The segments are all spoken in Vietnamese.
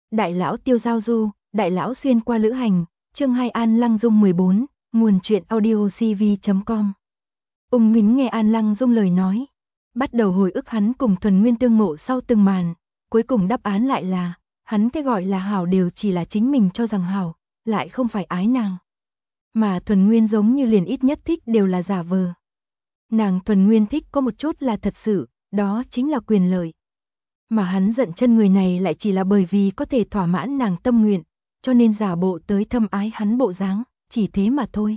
Đại lão tiêu giao du, đại lão xuyên qua lữ hành, chương 2 An Lăng Dung 14, nguồn truyện audio cv.com. Ung Mính nghe An Lăng Dung lời nói, bắt đầu hồi ức hắn cùng Thuần Nguyên tương ngộ sau từng màn, cuối cùng đáp án lại là, hắn cái gọi là hảo đều chỉ là chính mình cho rằng hảo, lại không phải ái nàng. Mà Thuần Nguyên giống như liền ít nhất thích đều là giả vờ. Nàng Thuần Nguyên thích có một chút là thật sự, đó chính là quyền lợi. Mà hắn giận chân người này lại chỉ là bởi vì có thể thỏa mãn nàng tâm nguyện, cho nên giả bộ tới thâm ái hắn bộ dáng, chỉ thế mà thôi.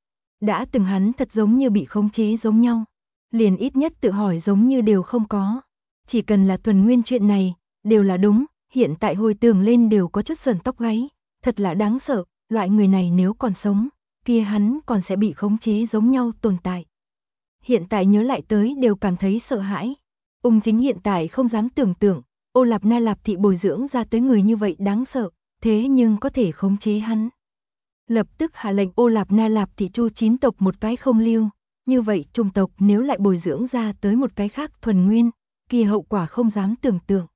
Đã từng hắn thật giống như bị khống chế giống nhau, liền ít nhất tự hỏi giống như đều không có. Chỉ cần là Thuần Nguyên chuyện này, đều là đúng, hiện tại hồi tưởng lên đều có chút sờn tóc gáy, thật là đáng sợ, loại người này nếu còn sống, kia hắn còn sẽ bị khống chế giống nhau tồn tại. Hiện tại nhớ lại tới đều cảm thấy sợ hãi. Ung Chính hiện tại không dám tưởng tượng, Ô Lạp Na Lạp thị bồi dưỡng ra tới người như vậy đáng sợ, thế nhưng có thể khống chế hắn. Lập tức hạ lệnh Ô Lạp Na Lạp thị chu 9 tộc một cái không lưu, như vậy trùng tộc nếu lại bồi dưỡng ra tới một cái khác Thuần Nguyên, kia hậu quả không dám tưởng tượng.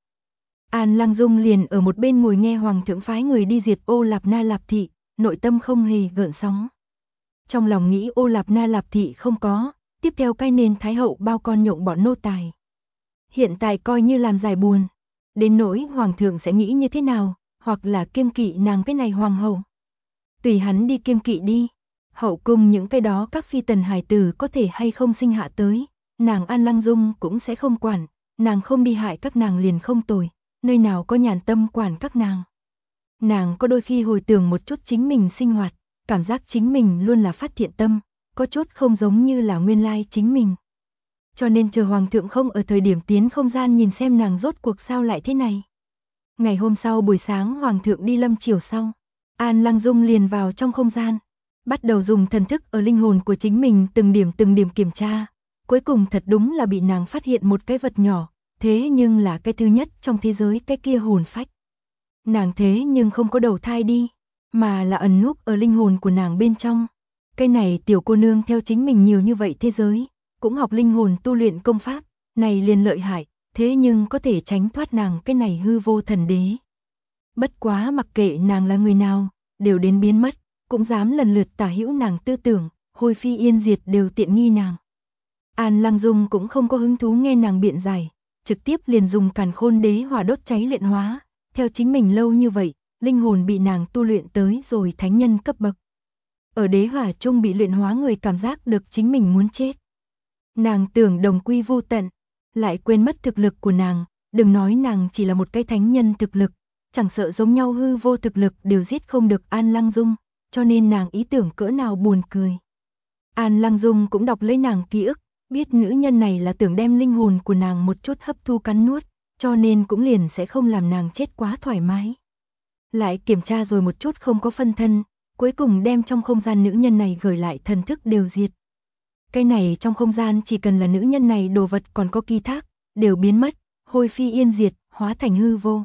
An Lăng Dung liền ở một bên ngồi nghe hoàng thượng phái người đi diệt Ô Lạp Na Lạp thị, nội tâm không hề gợn sóng. Trong lòng nghĩ Ô Lạp Na Lạp thị không có, tiếp theo cái nên thái hậu bao con nhộng bọn nô tài. Hiện tại coi như làm giải buồn, đến nỗi hoàng thượng sẽ nghĩ như thế nào, hoặc là kiêng kỵ nàng cái này hoàng hậu. Tùy hắn đi kiêng kỵ đi, hậu cung những cái đó các phi tần hài tử có thể hay không sinh hạ tới, nàng An Lăng Dung cũng sẽ không quản, nàng không đi hại các nàng liền không tồi, nơi nào có nhàn tâm quản các nàng. Nàng có đôi khi hồi tưởng một chút chính mình sinh hoạt, cảm giác chính mình luôn là phát thiện tâm, có chút không giống như là nguyên lai chính mình. Cho nên chờ hoàng thượng không ở thời điểm tiến không gian nhìn xem nàng rốt cuộc sao lại thế này. Ngày hôm sau buổi sáng hoàng thượng đi lâm chiều sau, An Lăng Dung liền vào trong không gian, bắt đầu dùng thần thức ở linh hồn của chính mình từng điểm kiểm tra, cuối cùng thật đúng là bị nàng phát hiện một cái vật nhỏ, thế nhưng là cái thứ nhất trong thế giới cái kia hồn phách. Nàng thế nhưng không có đầu thai đi, mà là ẩn núp ở linh hồn của nàng bên trong. Cái này tiểu cô nương theo chính mình nhiều như vậy thế giới, cũng học linh hồn tu luyện công pháp, này liền lợi hại, thế nhưng có thể tránh thoát nàng cái này hư vô thần đế. Bất quá mặc kệ nàng là người nào, đều đến biến mất, cũng dám lần lượt tả hữu nàng tư tưởng, hôi phi yên diệt đều tiện nghi nàng. An Lăng Dung cũng không có hứng thú nghe nàng biện giải, trực tiếp liền dùng Càn Khôn Đế hỏa đốt cháy luyện hóa, theo chính mình lâu như vậy, linh hồn bị nàng tu luyện tới rồi thánh nhân cấp bậc. Ở đế hỏa chung bị luyện hóa người cảm giác được chính mình muốn chết. Nàng tưởng đồng quy vô tận, lại quên mất thực lực của nàng, đừng nói nàng chỉ là một cái thánh nhân thực lực, chẳng sợ giống nhau hư vô thực lực đều giết không được An Lăng Dung, cho nên nàng ý tưởng cỡ nào buồn cười. An Lăng Dung cũng đọc lấy nàng ký ức, biết nữ nhân này là tưởng đem linh hồn của nàng một chút hấp thu cắn nuốt, cho nên cũng liền sẽ không làm nàng chết quá thoải mái. Lại kiểm tra rồi một chút không có phân thân, cuối cùng đem trong không gian nữ nhân này gửi lại thần thức đều diệt. Cái này trong không gian chỉ cần là nữ nhân này đồ vật còn có ký thác, đều biến mất, hôi phi yên diệt, hóa thành hư vô.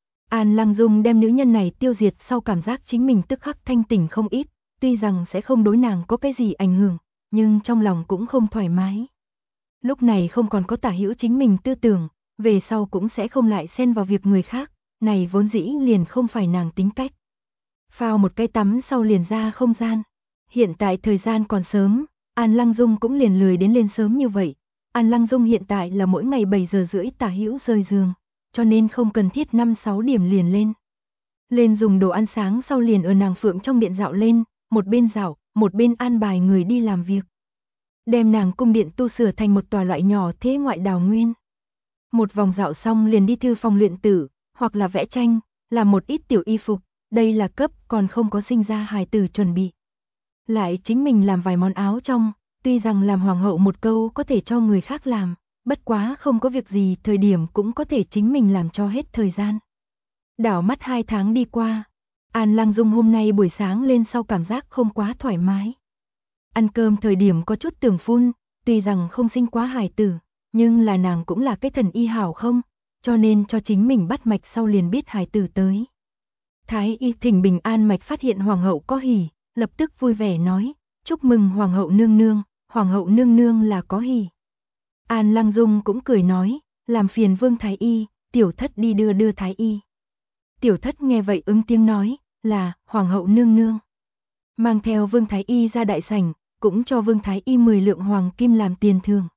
An Lăng Dung đem nữ nhân này tiêu diệt sau cảm giác chính mình tức khắc thanh tỉnh không ít, tuy rằng sẽ không đối nàng có cái gì ảnh hưởng, nhưng trong lòng cũng không thoải mái. Lúc này không còn có tả hữu chính mình tư tưởng, về sau cũng sẽ không lại xen vào việc người khác, này vốn dĩ liền không phải nàng tính cách. Phao một cái tắm sau liền ra không gian. Hiện tại thời gian còn sớm, An Lăng Dung cũng liền lười đến lên sớm như vậy. An Lăng Dung hiện tại là mỗi ngày 7 giờ rưỡi tả hữu rời giường, cho nên không cần thiết 5-6 điểm liền lên. Lên dùng đồ ăn sáng sau liền ở nàng phượng trong điện dạo lên, một bên dạo, một bên an bài người đi làm việc. Đem nàng cung điện tu sửa thành một tòa loại nhỏ thế ngoại đào nguyên. Một vòng dạo xong liền đi thư phòng luyện tử, hoặc là vẽ tranh, làm một ít tiểu y phục, đây là cấp còn không có sinh ra hài tử chuẩn bị. Lại chính mình làm vài món áo trong, tuy rằng làm hoàng hậu một câu có thể cho người khác làm, bất quá không có việc gì thời điểm cũng có thể chính mình làm cho hết thời gian. Đảo mắt 2 tháng đi qua, An Lăng Dung hôm nay buổi sáng lên sau cảm giác không quá thoải mái. Ăn cơm thời điểm có chút tưởng phun, tuy rằng không sinh quá hài tử, nhưng là nàng cũng là cái thần y hảo không, cho nên cho chính mình bắt mạch sau liền biết hài tử tới. Thái y Thỉnh Bình An mạch phát hiện hoàng hậu có hỉ, lập tức vui vẻ nói, chúc mừng hoàng hậu nương nương là có hỉ. An Lăng Dung cũng cười nói, làm phiền Vương Thái y, tiểu thất đi đưa Thái y. Tiểu Thất nghe vậy ứng tiếng nói, là Hoàng hậu nương nương. Mang theo Vương Thái Y ra đại sảnh, cũng cho Vương Thái Y 10 lượng hoàng kim làm tiền thưởng.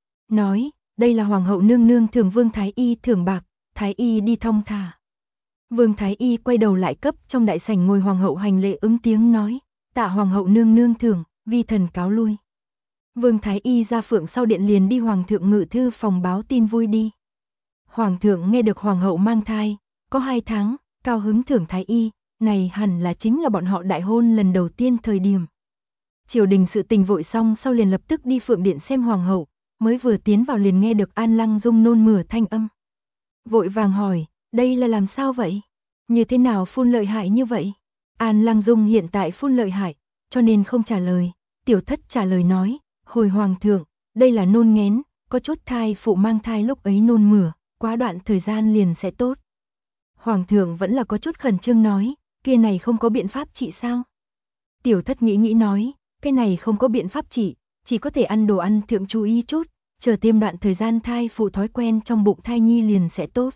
Nói, đây là Hoàng hậu nương nương thưởng Vương Thái Y thưởng bạc, Thái Y đi thong thả. Vương Thái Y quay đầu lại cấp trong đại sảnh ngồi Hoàng hậu hành lễ ứng tiếng nói, tạ Hoàng hậu nương nương thưởng, vi thần cáo lui. Vương Thái Y ra phượng sau điện liền đi Hoàng thượng ngự thư phòng báo tin vui đi. Hoàng thượng nghe được Hoàng hậu mang thai, có 2 tháng, cao hứng thưởng Thái Y, này hẳn là chính là bọn họ đại hôn lần đầu tiên thời điểm. Triều đình sự tình vội xong sau liền lập tức đi phượng điện xem Hoàng hậu, mới vừa tiến vào liền nghe được An Lăng Dung nôn mửa thanh âm. Vội vàng hỏi, đây là làm sao vậy? Như thế nào phun lợi hại như vậy? An Lăng Dung hiện tại phun lợi hại, cho nên không trả lời. Tiểu Thất trả lời nói, hồi Hoàng thượng, đây là nôn nghén, có chút thai phụ mang thai lúc ấy nôn mửa, quá đoạn thời gian liền sẽ tốt. Hoàng thượng vẫn là có chút khẩn trương nói, kia này không có biện pháp trị sao? Tiểu Thất nghĩ nói, cái này không có biện pháp trị, chỉ có thể ăn đồ ăn thượng chú ý chút, chờ thêm đoạn thời gian thai phụ thói quen trong bụng thai nhi liền sẽ tốt.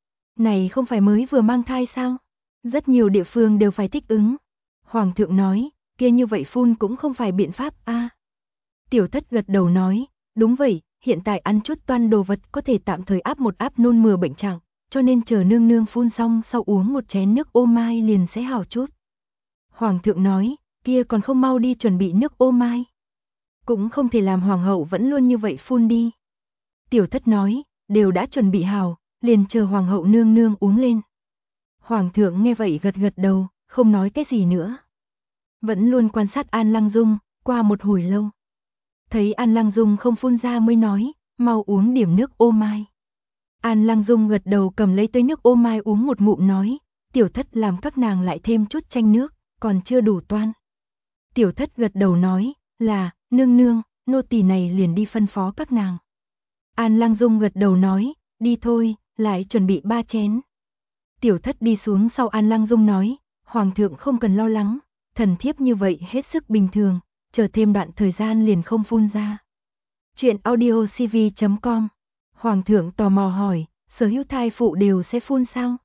Này không phải mới vừa mang thai sao? Rất nhiều địa phương đều phải thích ứng. Hoàng thượng nói, kia như vậy phun cũng không phải biện pháp a. Tiểu Thất gật đầu nói, đúng vậy, hiện tại ăn chút toan đồ vật có thể tạm thời áp nôn mửa bệnh trạng, cho nên chờ nương nương phun xong sau uống một chén nước ô mai liền sẽ hảo chút. Hoàng thượng nói, kia còn không mau đi chuẩn bị nước ô mai. Cũng không thể làm Hoàng hậu vẫn luôn như vậy phun đi. Tiểu Thất nói, đều đã chuẩn bị hảo, liền chờ Hoàng hậu nương nương uống lên. Hoàng thượng nghe vậy gật gật đầu, không nói cái gì nữa. Vẫn luôn quan sát An Lăng Dung, qua một hồi lâu. Thấy An Lăng Dung không phun ra mới nói, mau uống điểm nước ô mai. An Lăng Dung gật đầu cầm lấy tới nước ô mai uống một ngụm nói, Tiểu Thất làm các nàng lại thêm chút chanh nước, còn chưa đủ toan. Tiểu Thất gật đầu nói, là, nương nương, nô tỳ này liền đi phân phó các nàng. An Lăng Dung gật đầu nói, đi thôi, lại chuẩn bị 3 chén. Tiểu Thất đi xuống sau An Lăng Dung nói, Hoàng thượng không cần lo lắng, thần thiếp như vậy hết sức bình thường, chờ thêm đoạn thời gian liền không phun ra. Chuyện audiocv.com. Hoàng thượng tò mò hỏi, sở hữu thai phụ đều sẽ phun sao?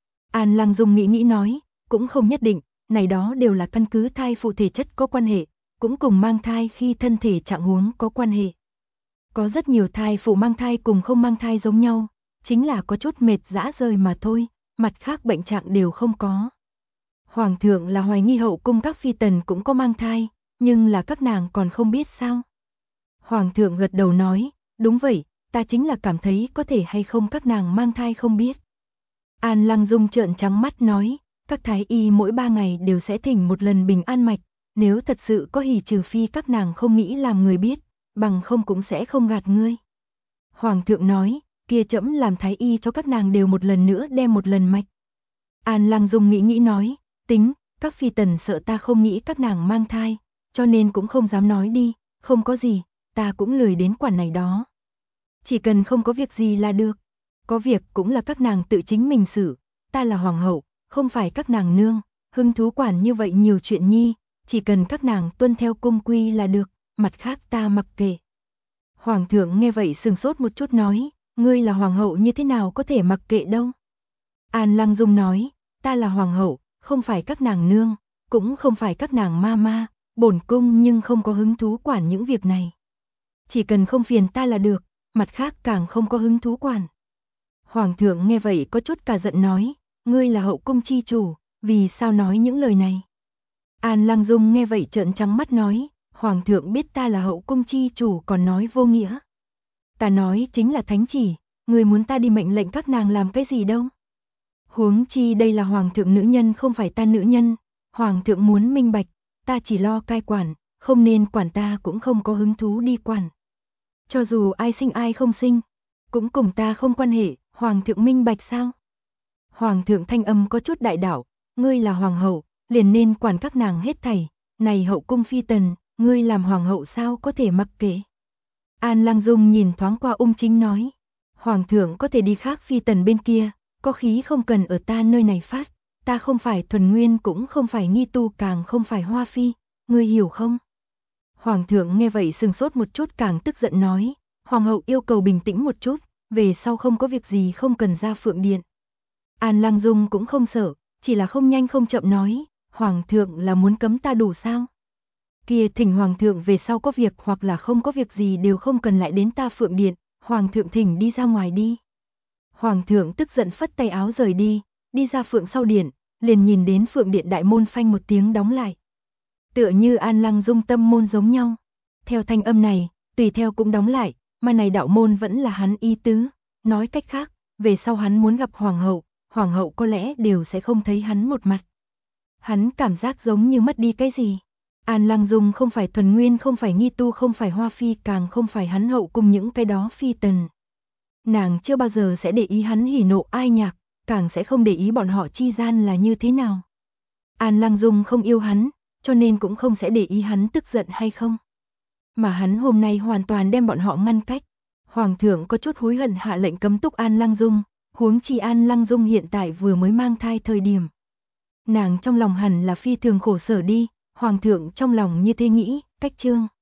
An Lăng Dung nghĩ nói, cũng không nhất định, này đó đều là căn cứ thai phụ thể chất có quan hệ, cũng cùng mang thai khi thân thể trạng huống có quan hệ. Có rất nhiều thai phụ mang thai cùng không mang thai giống nhau, chính là có chút mệt dã rời mà thôi, mặt khác bệnh trạng đều không có. Hoàng thượng là hoài nghi hậu cung các phi tần cũng có mang thai, nhưng là các nàng còn không biết sao. Hoàng thượng gật đầu nói, đúng vậy, ta chính là cảm thấy có thể hay không các nàng mang thai không biết. An Lăng Dung trợn trắng mắt nói, các thái y mỗi 3 ngày đều sẽ thỉnh một lần bình an mạch, nếu thật sự có hỉ trừ phi các nàng không nghĩ làm người biết, bằng không cũng sẽ không gạt ngươi. Hoàng thượng nói, kia trẫm làm thái y cho các nàng đều một lần nữa đem một lần mạch. An Lăng Dung nghĩ nói, tính, các phi tần sợ ta không nghĩ các nàng mang thai, cho nên cũng không dám nói đi, không có gì, ta cũng lười đến quản này đó. Chỉ cần không có việc gì là được, có việc cũng là các nàng tự chính mình xử, ta là hoàng hậu, không phải các nàng nương, hứng thú quản như vậy nhiều chuyện nhi, chỉ cần các nàng tuân theo cung quy là được, mặt khác ta mặc kệ. Hoàng thượng nghe vậy sừng sốt một chút nói, ngươi là hoàng hậu như thế nào có thể mặc kệ đâu. An Lăng Dung nói, ta là hoàng hậu, không phải các nàng nương, cũng không phải các nàng ma, bổn cung nhưng không có hứng thú quản những việc này. Chỉ cần không phiền ta là được, mặt khác càng không có hứng thú quản. Hoàng thượng nghe vậy có chút cả giận nói, ngươi là hậu cung chi chủ, vì sao nói những lời này? An Lăng Dung nghe vậy trợn trắng mắt nói, Hoàng thượng biết ta là hậu cung chi chủ còn nói vô nghĩa. Ta nói chính là thánh chỉ, người muốn ta đi mệnh lệnh các nàng làm cái gì đâu. Huống chi đây là Hoàng thượng nữ nhân không phải ta nữ nhân, Hoàng thượng muốn minh bạch, ta chỉ lo cai quản, không nên quản ta cũng không có hứng thú đi quản. Cho dù ai sinh ai không sinh, cũng cùng ta không quan hệ, Hoàng thượng minh bạch sao? Hoàng thượng thanh âm có chút đại đạo, ngươi là hoàng hậu, liền nên quản các nàng hết thảy, này hậu cung phi tần, ngươi làm hoàng hậu sao có thể mặc kệ. An Lăng Dung nhìn thoáng qua Ung Chính nói, Hoàng thượng có thể đi khác phi tần bên kia, có khí không cần ở ta nơi này phát, ta không phải thuần nguyên cũng không phải nghi tu càng không phải hoa phi, ngươi hiểu không? Hoàng thượng nghe vậy sừng sốt một chút càng tức giận nói, Hoàng hậu yêu cầu bình tĩnh một chút, về sau không có việc gì không cần ra phượng điện. An Lăng Dung cũng không sợ, chỉ là không nhanh không chậm nói, Hoàng thượng là muốn cấm ta đủ sao? Kia thỉnh Hoàng thượng về sau có việc hoặc là không có việc gì đều không cần lại đến ta Phượng Điện, Hoàng thượng thỉnh đi ra ngoài đi. Hoàng thượng tức giận phất tay áo rời đi ra Phượng sau điện, liền nhìn đến Phượng Điện đại môn phanh một tiếng đóng lại. Tựa như An Lăng Dung tâm môn giống nhau. Theo thanh âm này, tùy theo cũng đóng lại, mà này đạo môn vẫn là hắn ý tứ. Nói cách khác, về sau hắn muốn gặp Hoàng hậu có lẽ đều sẽ không thấy hắn một mặt. Hắn cảm giác giống như mất đi cái gì. An Lăng Dung không phải thuần nguyên, không phải nghi tu, không phải hoa phi, càng không phải hắn hậu cùng những cái đó phi tần. Nàng chưa bao giờ sẽ để ý hắn hỉ nộ ai nhạc, càng sẽ không để ý bọn họ chi gian là như thế nào. An Lăng Dung không yêu hắn, cho nên cũng không sẽ để ý hắn tức giận hay không. Mà hắn hôm nay hoàn toàn đem bọn họ ngăn cách. Hoàng thượng có chút hối hận hạ lệnh cấm túc An Lăng Dung, huống chi An Lăng Dung hiện tại vừa mới mang thai thời điểm. Nàng trong lòng hẳn là phi thường khổ sở đi, Hoàng thượng trong lòng như thế nghĩ, cách chương.